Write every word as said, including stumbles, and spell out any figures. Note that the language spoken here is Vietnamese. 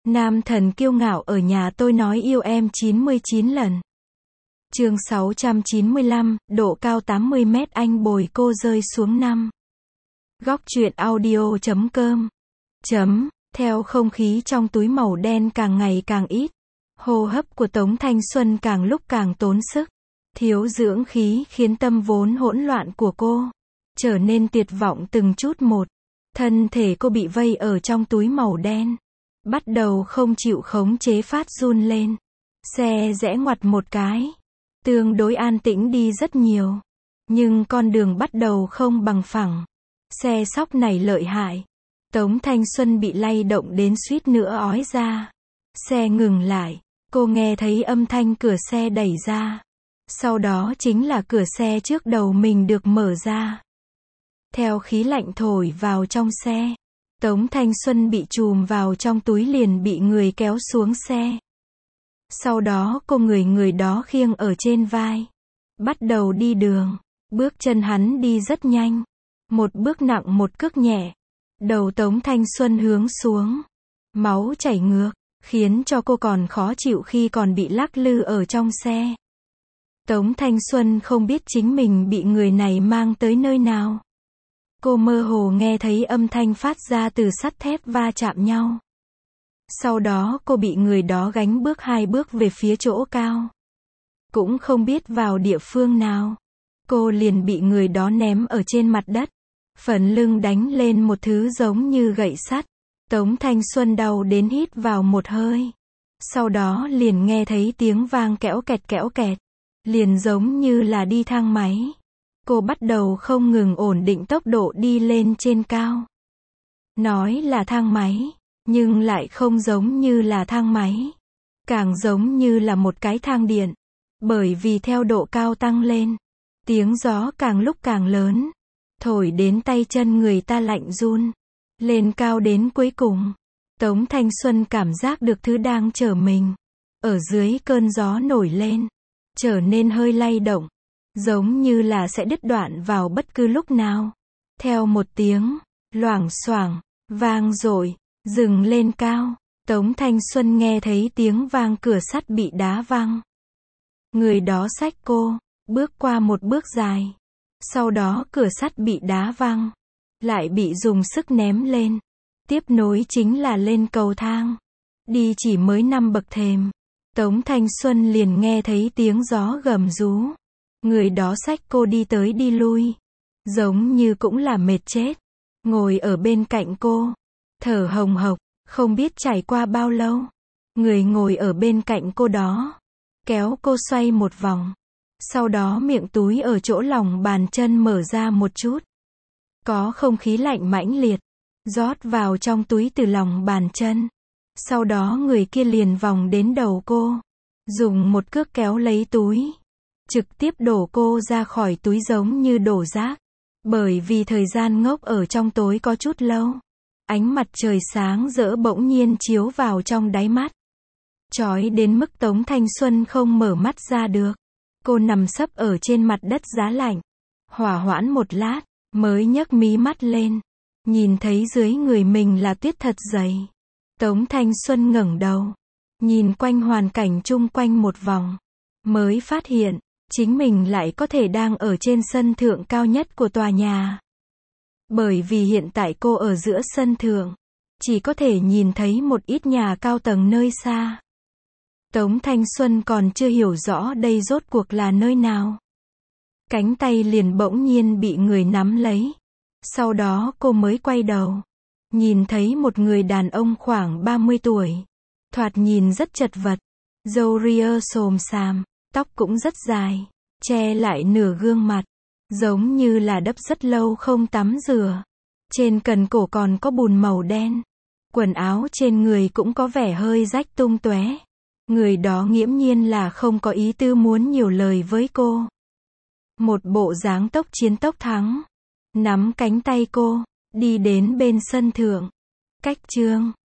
Nam thần kiêu ngạo ở nhà tôi nói yêu em chín mươi chín lần. Chương sáu trăm chín mươi lăm, độ cao tám mươi mét anh bồi cô rơi xuống năm. Góc truyện audio chấm com. Chấm, theo không khí trong túi màu đen càng ngày càng ít. Hô hấp của Tống Thanh Xuân càng lúc càng tốn sức. Thiếu dưỡng khí khiến tâm vốn hỗn loạn của cô trở nên tuyệt vọng từng chút một. Thân thể cô bị vây ở trong túi màu đen. Bắt đầu không chịu khống chế phát run lên. Xe rẽ ngoặt một cái. Tương đối an tĩnh đi rất nhiều. Nhưng con đường bắt đầu không bằng phẳng. Xe sóc này lợi hại. Tống Thanh Xuân bị lay động đến suýt nữa ói ra. Xe ngừng lại. Cô nghe thấy âm thanh cửa xe đẩy ra. Sau đó chính là cửa xe trước đầu mình được mở ra. Theo khí lạnh thổi vào trong xe, Tống Thanh Xuân bị chùm vào trong túi liền bị người kéo xuống xe. Sau đó cô người người đó khiêng ở trên vai. Bắt đầu đi đường. Bước chân hắn đi rất nhanh. Một bước nặng một cước nhẹ. Đầu Tống Thanh Xuân hướng xuống. Máu chảy ngược, khiến cho cô còn khó chịu khi còn bị lắc lư ở trong xe. Tống Thanh Xuân không biết chính mình bị người này mang tới nơi nào. Cô mơ hồ nghe thấy âm thanh phát ra từ sắt thép va chạm nhau. Sau đó cô bị người đó gánh bước hai bước về phía chỗ cao. Cũng không biết vào địa phương nào. Cô liền bị người đó ném ở trên mặt đất. Phần lưng đánh lên một thứ giống như gậy sắt. Tống Thanh Xuân đau đến hít vào một hơi. Sau đó liền nghe thấy tiếng vang kẽo kẹt kẽo kẹt. Liền giống như là đi thang máy. Cô bắt đầu không ngừng ổn định tốc độ đi lên trên cao. Nói là thang máy, nhưng lại không giống như là thang máy. Càng giống như là một cái thang điện. Bởi vì theo độ cao tăng lên, tiếng gió càng lúc càng lớn. Thổi đến tay chân người ta lạnh run. Lên cao đến cuối cùng, Tống Thanh Xuân cảm giác được thứ đang chở mình. Ở dưới cơn gió nổi lên. Trở nên hơi lay động. Giống như là sẽ đứt đoạn vào bất cứ lúc nào. Theo một tiếng, loảng xoảng, vang dội, dừng lên cao. Tống Thanh Xuân nghe thấy tiếng vang cửa sắt bị đá văng. Người đó xách cô, bước qua một bước dài. Sau đó cửa sắt bị đá văng. Lại bị dùng sức ném lên. Tiếp nối chính là lên cầu thang. Đi chỉ mới năm bậc thềm. Tống Thanh Xuân liền nghe thấy tiếng gió gầm rú. Người đó xách cô đi tới đi lui. Giống như cũng là mệt chết. Ngồi ở bên cạnh cô. Thở hồng hộc. Không biết trải qua bao lâu. Người ngồi ở bên cạnh cô đó. Kéo cô xoay một vòng. Sau đó miệng túi ở chỗ lòng bàn chân mở ra một chút. Có không khí lạnh mãnh liệt. Rót vào trong túi từ lòng bàn chân. Sau đó người kia liền vòng đến đầu cô. Dùng một cước kéo lấy túi. Trực tiếp đổ cô ra khỏi túi giống như đổ rác. Bởi vì thời gian ngốc ở trong tối có chút lâu. Ánh mặt trời sáng rỡ bỗng nhiên chiếu vào trong đáy mắt. Chói đến mức Tống Thanh Xuân không mở mắt ra được. Cô nằm sấp ở trên mặt đất giá lạnh. Hỏa hoãn một lát, mới nhấc mí mắt lên. Nhìn thấy dưới người mình là tuyết thật dày. Tống Thanh Xuân ngẩng đầu. Nhìn quanh hoàn cảnh chung quanh một vòng. Mới phát hiện, chính mình lại có thể đang ở trên sân thượng cao nhất của tòa nhà. Bởi vì hiện tại cô ở giữa sân thượng. Chỉ có thể nhìn thấy một ít nhà cao tầng nơi xa. Tống Thanh Xuân còn chưa hiểu rõ đây rốt cuộc là nơi nào. Cánh tay liền bỗng nhiên bị người nắm lấy. Sau đó cô mới quay đầu. Nhìn thấy một người đàn ông khoảng ba mươi tuổi. Thoạt nhìn rất chật vật. Râu ria xồm xàm. Tóc cũng rất dài. Che lại nửa gương mặt. Giống như là đắp rất lâu không tắm rửa. Trên cần cổ còn có bùn màu đen. Quần áo trên người cũng có vẻ hơi rách tung tóe. Người đó nghiễm nhiên là không có ý tư muốn nhiều lời với cô. Một bộ dáng tốc chiến tốc thắng. Nắm cánh tay cô. Đi đến bên sân thượng. Cách chương